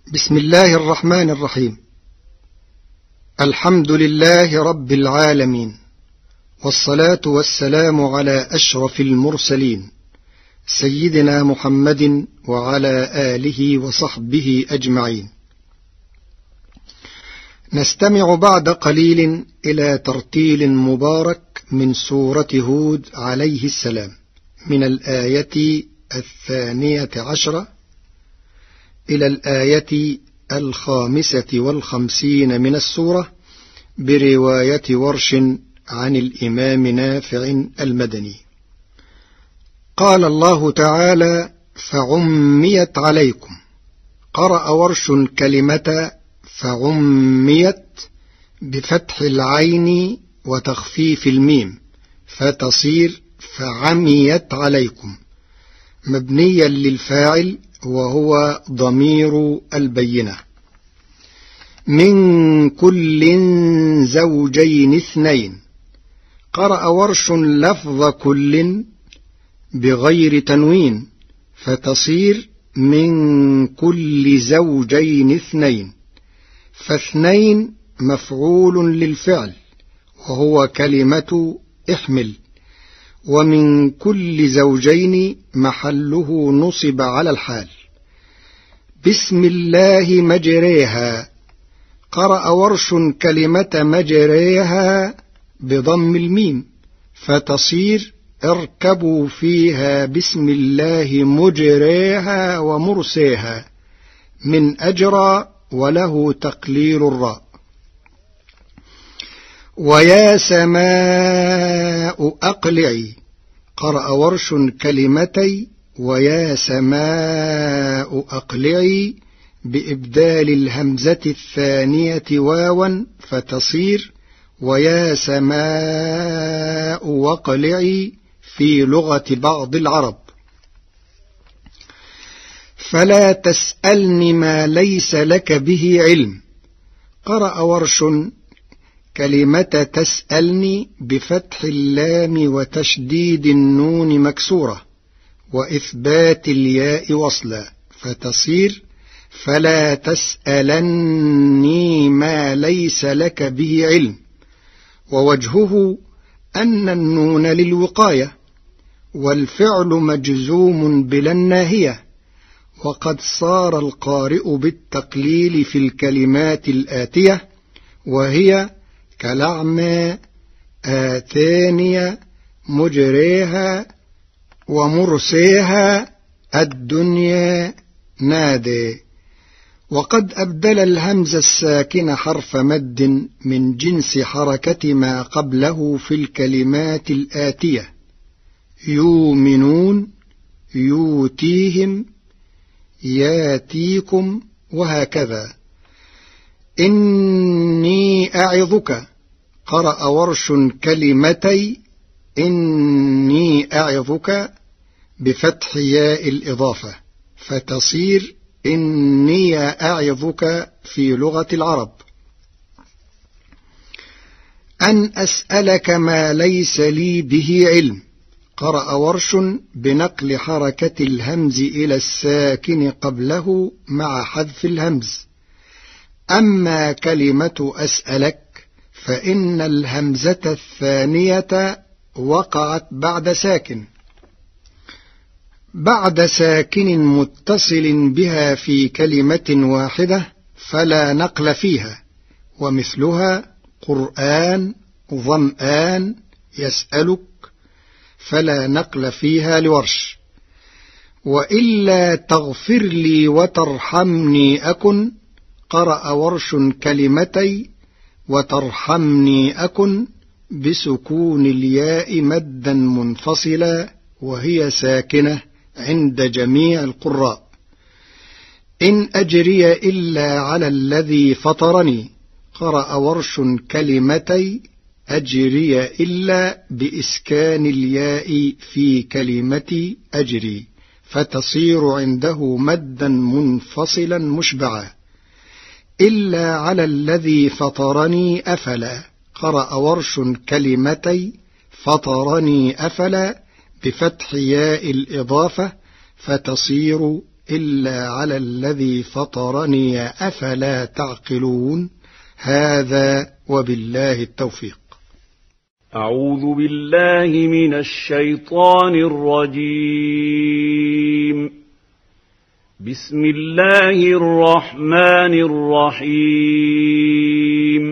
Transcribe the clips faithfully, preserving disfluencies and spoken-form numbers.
بسم الله الرحمن الرحيم. الحمد لله رب العالمين، والصلاة والسلام على أشرف المرسلين سيدنا محمد وعلى آله وصحبه أجمعين. نستمع بعد قليل إلى ترتيل مبارك من سورة هود عليه السلام من الآية الثانية عشرة إلى الآية الخامسة والخمسين من السورة برواية ورش عن الإمام نافع المدني. قال الله تعالى: فعميت عليكم. قرأ ورش كلمة فعميت بفتح العين وتخفيف الميم فتصير فعميت عليكم، مبنيا للفاعل وهو ضمير البينة. من كل زوجين اثنين. قرأ ورش لفظ كل بغير تنوين فتصير من كل زوجين اثنين، فاثنين مفعول للفعل وهو كلمة احمل، ومن كل زوجين محله نصب على الحال. بسم الله مجريها. قرأ ورش كلمة مجريها بضم الميم فتصير اركبوا فيها بسم الله مجريها ومرسيها، من أجرى وله تقليل الراء. ويا سماء أقلعي. قرأ ورش كلمتي ويا سماء أقلعي بإبدال الهمزة الثانية واوا فتصير ويا سماء واقلعي في لغة بعض العرب. فلا تسألني ما ليس لك به علم. قرأ ورش كلمة تسألني بفتح اللام وتشديد النون مكسورة وإثبات الياء وصلا فتصير فلا تسألني ما ليس لك به علم، ووجهه أن النون للوقاية والفعل مجزوم بلا الناهية، وقد صار القارئ بالتقليل في الكلمات الآتية وهي كلعمى آتانية مجريها ومرسيها الدنيا نادي. وقد أبدل الهمز الساكن حرف مد من جنس حركة ما قبله في الكلمات الآتية: يؤمنون، يؤتيهم، ياتيكم، وهكذا. إني أعظك. قرأ ورش كلمتي إني أعظك بفتح ياء الإضافة فتصير إني أعظك في لغة العرب. أن أسألك ما ليس لي به علم. قرأ ورش بنقل حركة الهمز إلى الساكن قبله مع حذف الهمز. أما كلمة أسألك فإن الهمزة الثانية وقعت بعد ساكن بعد ساكن متصل بها في كلمة واحدة فلا نقل فيها، ومثلها قرآن، ظمآن، يسألك، فلا نقل فيها لورش. وإلا تغفر لي وترحمني أكن. قرأ ورش كلمتي وترحمني أكن بسكون الياء مدا منفصلا وهي ساكنة عند جميع القراء. إن أجري إلا على الذي فطرني. قرأ ورش كلمتي أجري إلا بإسكان الياء في كلمة أجري فتصير عنده مدا منفصلا مشبعا. إلا على الذي فطرني أفلا. قرأ ورش كلمتي فطرني أفلا بفتح ياء الإضافة فتصير إلا على الذي فطرني أفلا تعقلون. هذا وبالله التوفيق. أعوذ بالله من الشيطان الرجيم. بسم الله الرحمن الرحيم.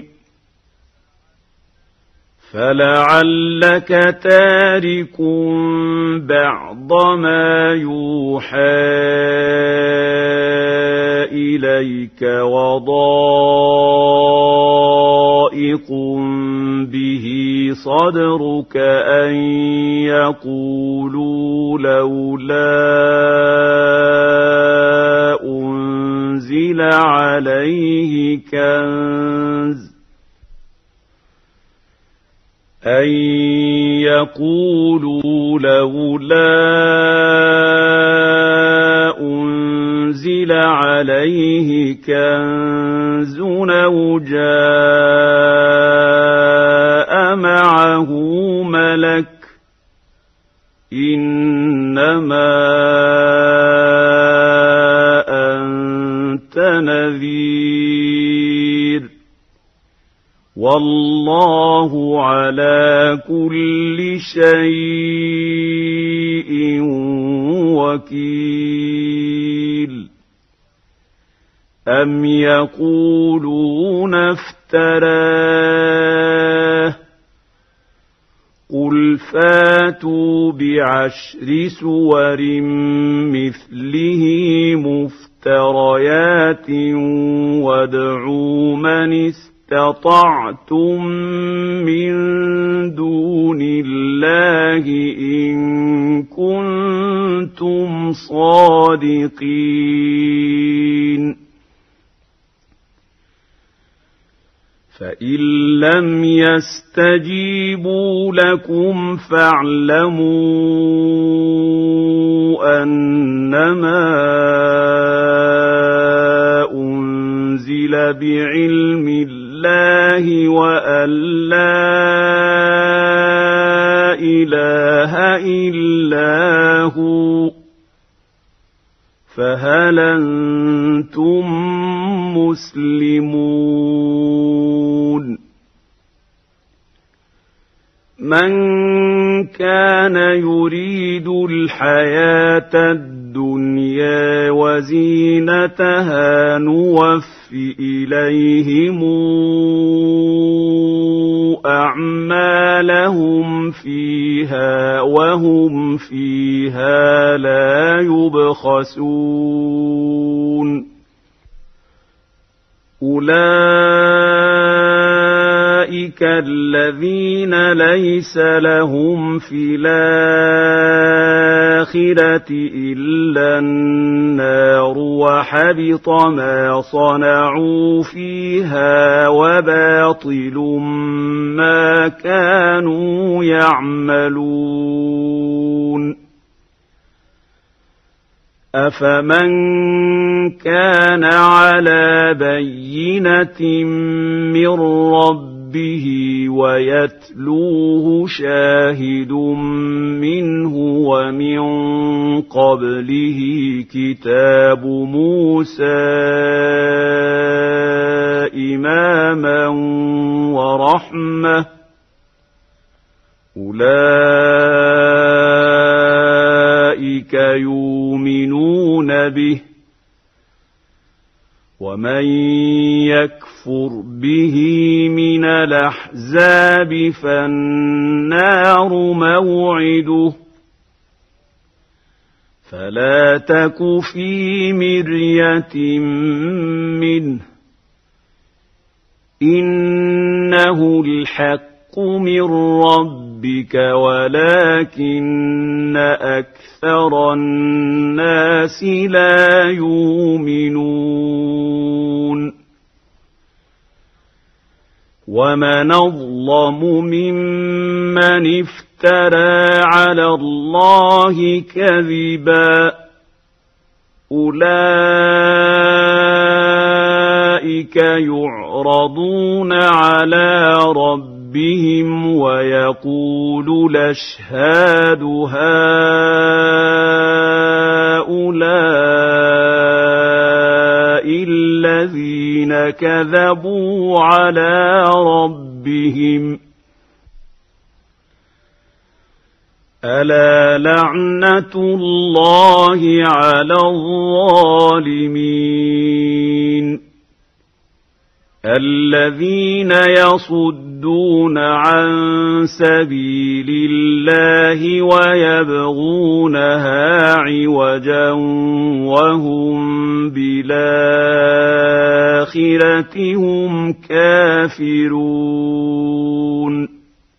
فلعلك تارك بعض ما يوحى إليك وضائق به صدرك أن يقولوا لولا أنزل عليه كنز أن يقولوا لولا أنزل عليه كنز أو جاء معه ملك إنما أنت نذير والله على كل شيء وكيل. أم يقولون افتراه قل فاتوا بعشر سور مثله مفتريات وادعوا من استطعتم من دون الله إن كنتم صادقين. فإن لم يستجيبوا لكم فاعلموا أنما أنزل بعلم الله وأن لا إله إلا هو فهل أنتم مسلمون. من كان يريد الحياة الدنيا وزينتها نوف إليهم أعمالهم فيها وهم فيها لا يبخسون. أولئك الذين ليس لهم في الآخرة إلا النار وحبط ما صنعوا فيها وباطل ما كانوا يعملون. أفمن كان على بينة من ربه ويتلوه شاهد منه ومن قبله كتاب موسى إماما ورحمة أولئك يؤمنون به ومن يكفر به من الأحزاب فالنار موعده فلا تك في مرية منه إنه الحق من ربك ولكن أكثر الناس لا يؤمنون. ومن أظلم ممن افترى على الله كذبا أولئك يعرضون على ربهم ويقول الأشهاد هؤلاء الذين كذبوا على ربهم ألا لعنة الله على الظالمين الذين يصدون عن سبيل الله ويبغونها عوجا وهم بالآخرة هم كافرون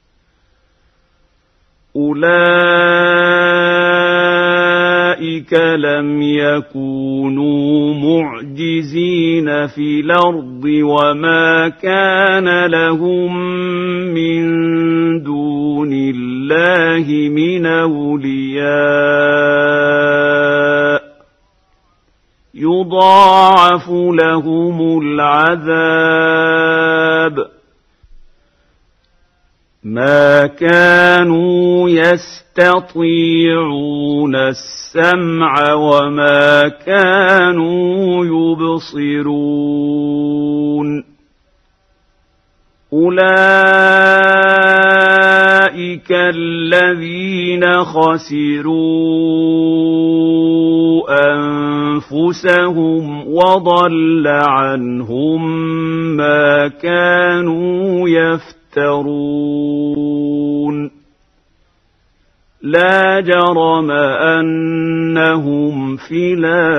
أولئك لم يكونوا معجزين في الأرض وما كان لهم من دون الله من أولياء يضاعف لهم العذاب ما كانوا يستطيعون السمع وما كانوا يبصرون أولئك الذين خسروا أنفسهم وضل عنهم ما كانوا يفترون يفترون لا جرم أنهم في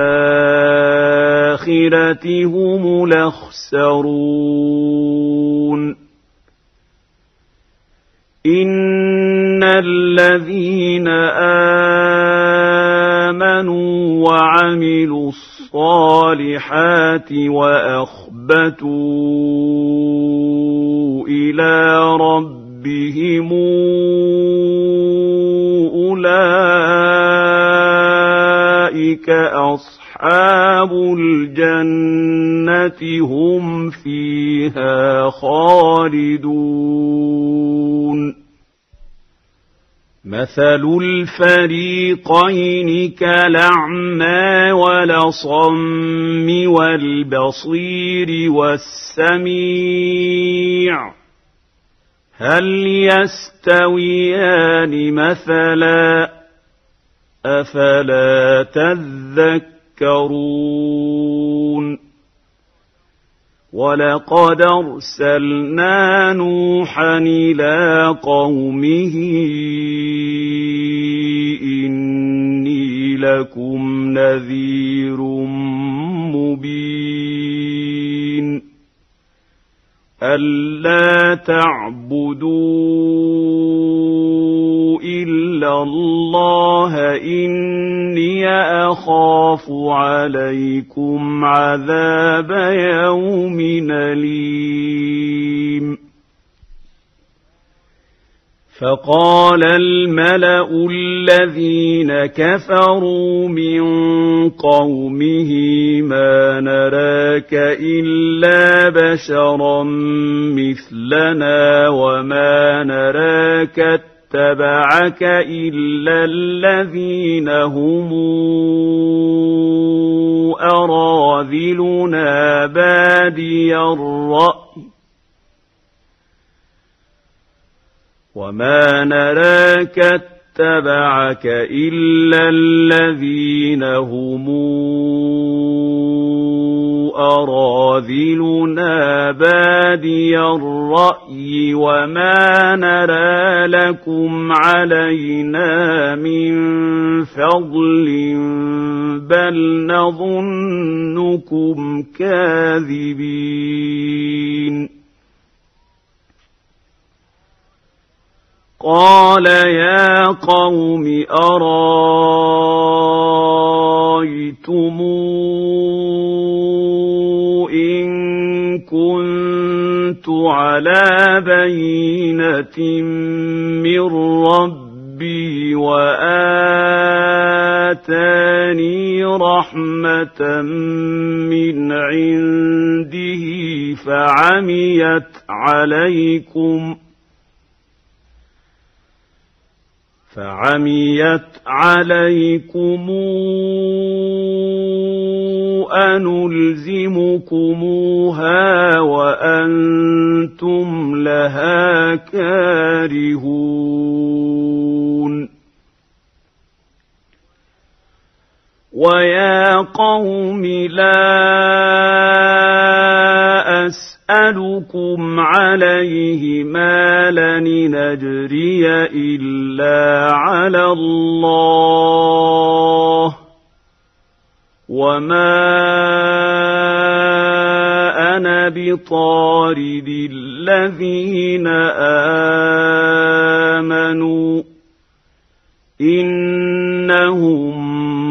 الآخرة هم الأخسرون إن الذين آمنوا وعملوا الصالحات وأخبتوا إلى ربهم أولئك أصحاب الجنة هم فيها خالدون مثل الفريقين كالأعمى والأصم والبصير والسميع هل يستويان مثلا أفلا تذكرون ولقد أرسلنا نوحا إلى قومه إني لكم نذير مبين ألا تعبدوا إلا الله إني أخاف عليكم عذاب يوم أليم فقال الملأ الذين كفروا من قومه ما نراك إلا بشرا مثلنا وما نراك اتبعك إلا الذين هم أراذلنا بادي الرأي وما نراك اتبعك إلا الذين هم أراذلنا بادي الرأي وما نرى لكم علينا من فضل بل نظنكم كاذبين قال يا قوم أرايتم إن كنت على بينة من ربي وآتاني رحمة من عنده فعميت عليكم فعميت عليكم أنلزمكموها وأنتم لها كارهون ويا قوم لا أسألكم عليه مالا إن أجري إلا على الله وما أنا بطارد الذين آمنوا إنهم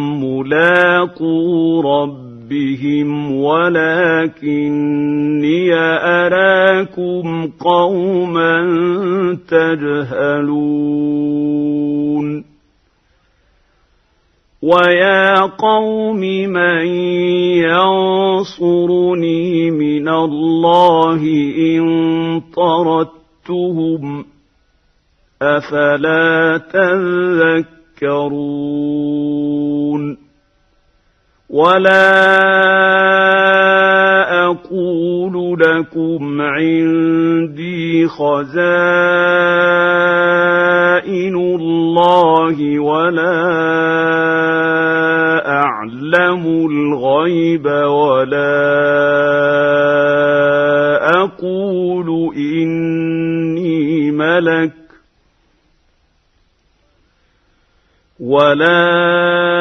ملاقو ربهم ولكني أراكم قوما تجهلون ويا قوم من ينصرني من الله إن طردتهم أفلا تذكرون ولا أقول لكم عندي خزائن الله ولا أعلم الغيب ولا أقول إني ملك ولا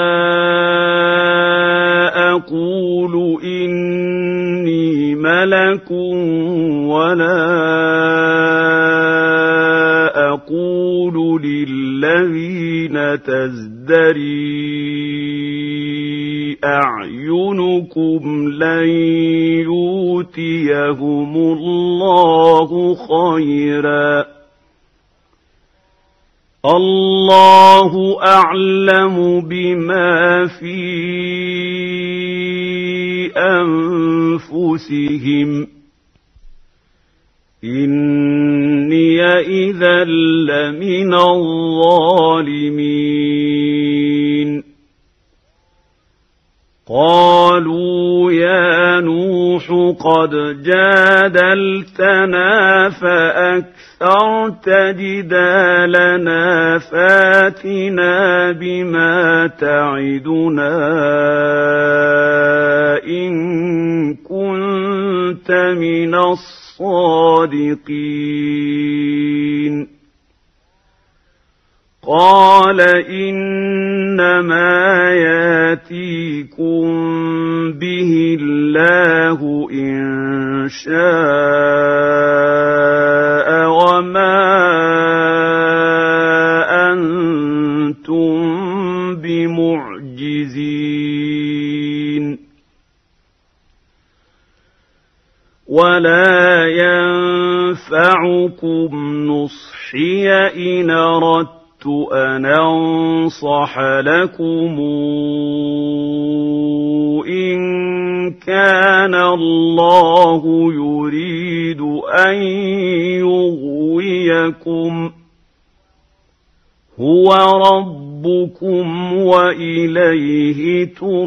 أقول إني ملك ولا أقول للذين تزدري أعينكم لن يؤتيهم الله خيرا الله أعلم بما في أنفسهم إني إذا لمن الظالمين قالوا يا نوح قد جادلتنا فأكثرت جدالنا فاتنا بما تعدنا إن كنت من الصادقين قال إنما ياتيكم به الله إن شاء وما أنتم بمعجزين ولا ينفعكم نصحي إن أردت أن أنصح لكم إن كان الله يريد أن يغويكم هو ربكم وإليه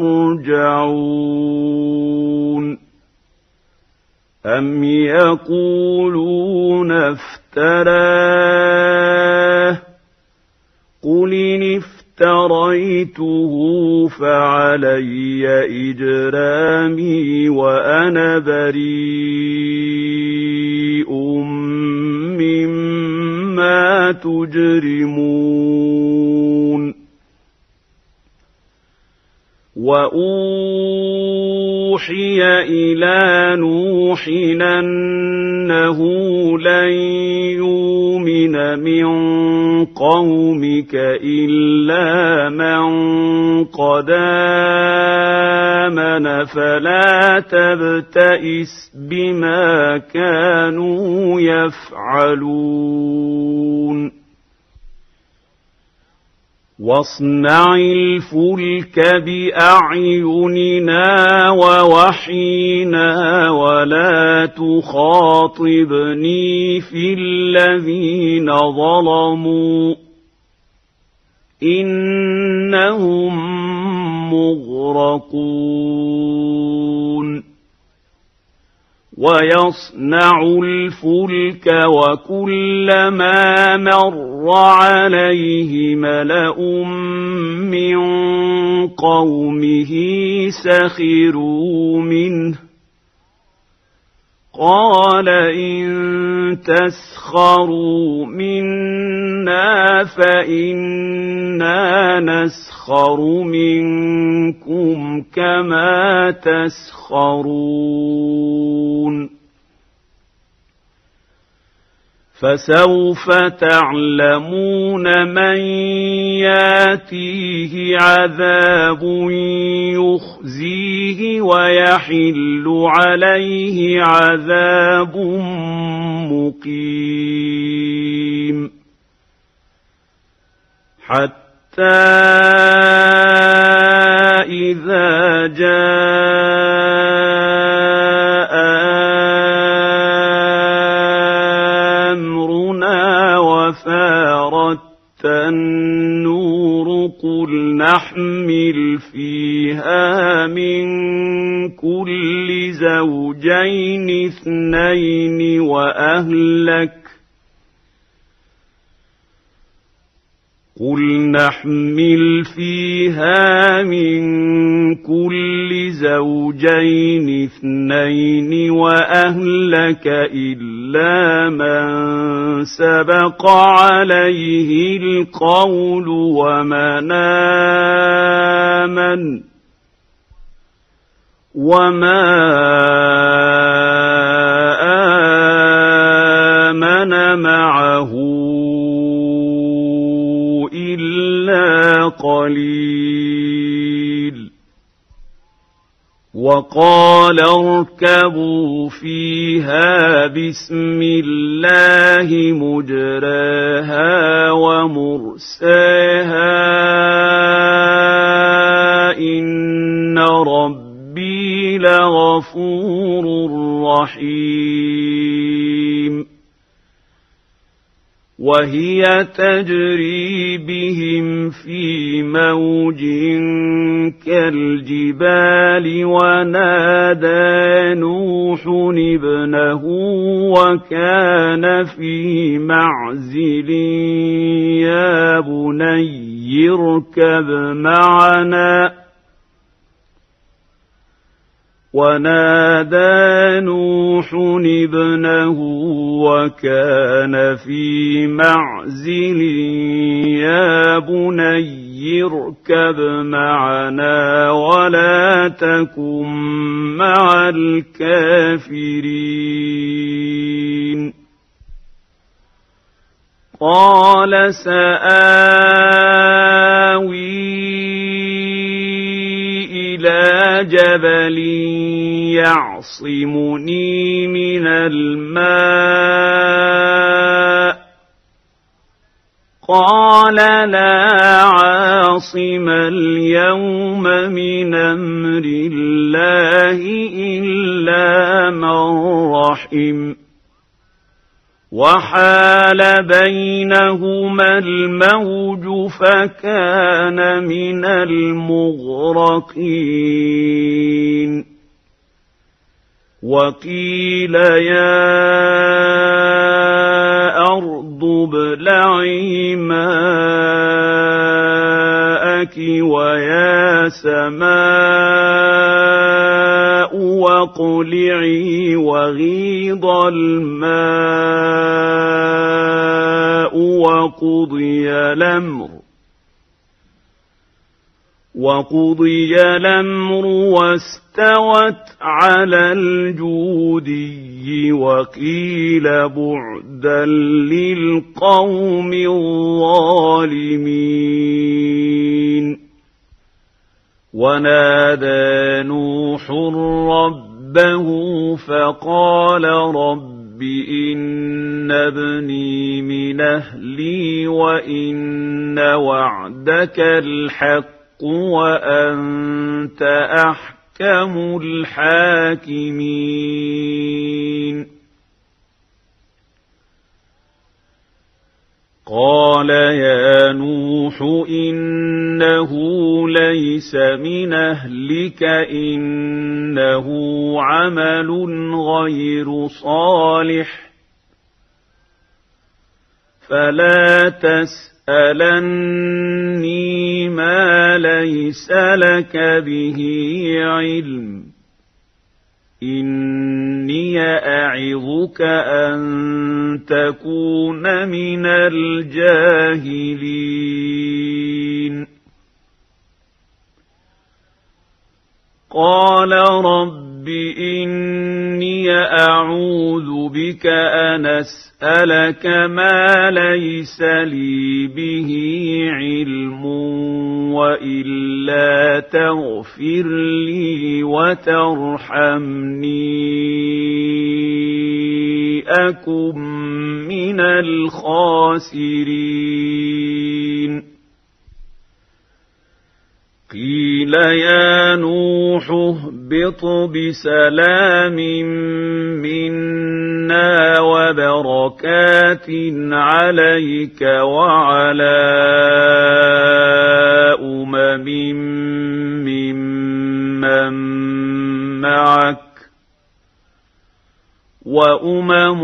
ترجعون أم يقولون افتراه قل إن افتريته فعلي إجرامي وأنا بريء مما تجرمون وأوحي إلى نوح أنه لن يؤمن من قومك إلا من قد آمن فلا تبتئس بما كانوا يفعلون واصنع الفلك بأعيننا ووحينا ولا تخاطبني في الذين ظلموا إنهم مغرقون ويصنع الفلك وكلما مر عليه ملأ من قومه سخروا منه قال إن تسخروا منا فإنا نسخر منكم كما تسخرون فسوف تعلمون من ياتيه عذاب يخزيه ويحل عليه عذاب مقيم حتى إذا جاء أمرنا وفارت النور قل نحمل فيها من كل زوجين اثنين وأهلك قل نحمل فيها من كل زوجين اثنين وأهلك إلا من سبق عليه القول ومن آمن وما آمن معه إلا قليل وقال اركبوا فيها بسم الله مجراها ومرساها إن ربي لغفور رحيم وهي تجري بهم في موج كالجبال ونادى نوح ابنه وكان في معزل يا بني اركب معنا ونادى نوح ابنه وكان في معزل يا بني اركب معنا ولا تكن مع الكافرين قال سآوي إلى جبل يعصمني من الماء قال لا عاصم اليوم من أمر الله إلا من رحم وحال بينهما الموج فكان من المغرقين وقيل يا أرض ابلعي ماءك ويا سماء واقلعي وغيض الماء وقضي الأمر وقضي الأمر واستوت على الجودي وقيل بعدا للقوم الظالمين ونادى نوح ربه فقال رب إن ابني من أهلي وإن وعدك الحق وأنت أحكم الحاكمين قال يا نوح إن ليس من أهلك إنه عمل غير صالح فلا تسألني ما ليس لك به علم إني أعظك أن تكون من الجاهلين قال رب إني أعوذ بك أن أسألك ما ليس لي به علم وإلا تغفر لي وترحمني أكن من الخاسرين قيل يا نوح اهبط بسلام منا وبركات عليك وعلى أمم ممن معك وأمم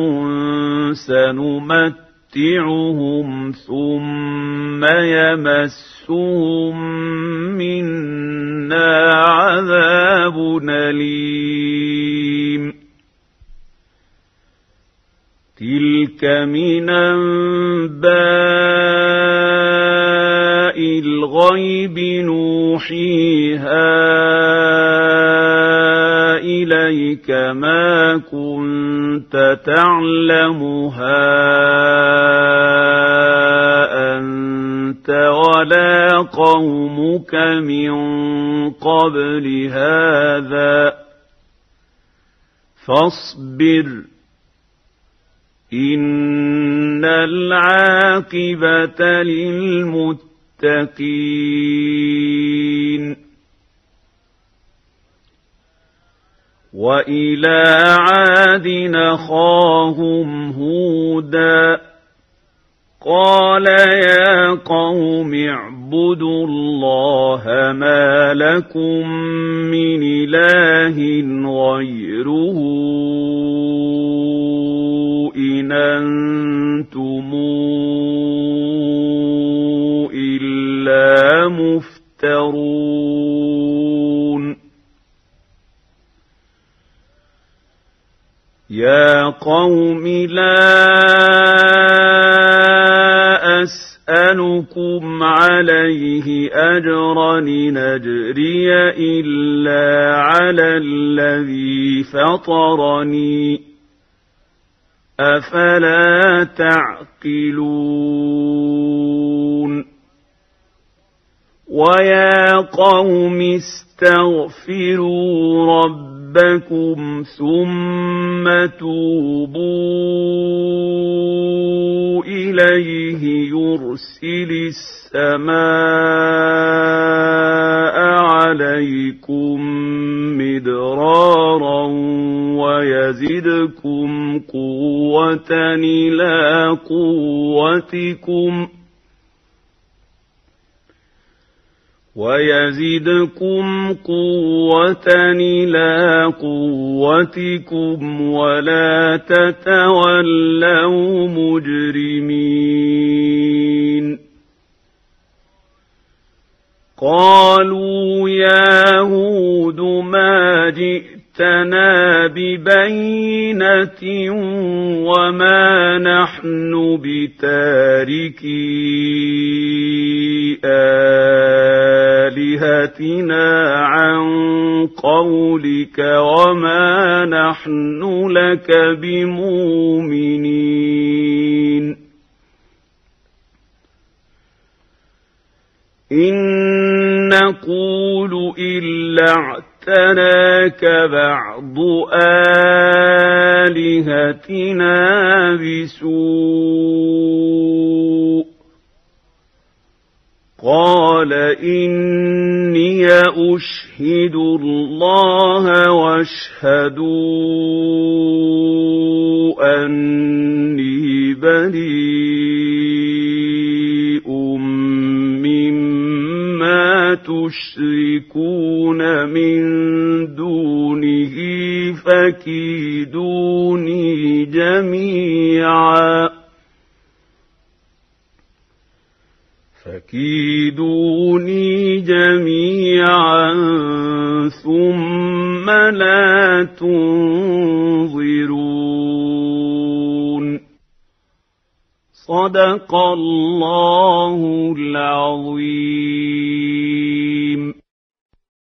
سنمتعهم ثم يمسهم منا عذاب أليم تلك من أنباء الغيب نوحيها إليك ما كنت تعلمها أنت ولا قومك من قبل هذا فاصبر إن العاقبة للمتقين وإلى عاد أخاهم هودا قال يا قوم اعبدوا الله ما لكم من إله غيره إن أنتم إلا مفترون يا قوم لا أسألكم عليه أجرا إن أجري إلا على الذي فطرني أفلا تعقلون ويا قوم استغفروا ربكم ثم توبوا إليه يرسل السماء عليكم مدرارا ويزدكم قوة إلى قوتكم ويزدكم قوة إلى قوتكم ولا تتولوا مجرمين قالوا يا هود ما جئتنا ببينة وما نحن بتاركي آلهتنا عن قولك وما نحن لك بمؤمنين إن نقول إلا اعتناك بعض آلهتنا بسوء قال إني أشهد الله واشهدوا أني بريء مما تشركون تشركون من دونه فكيدوني جميعا فكيدوني جميعا ثم لا تنظرون. صدق الله العظيم.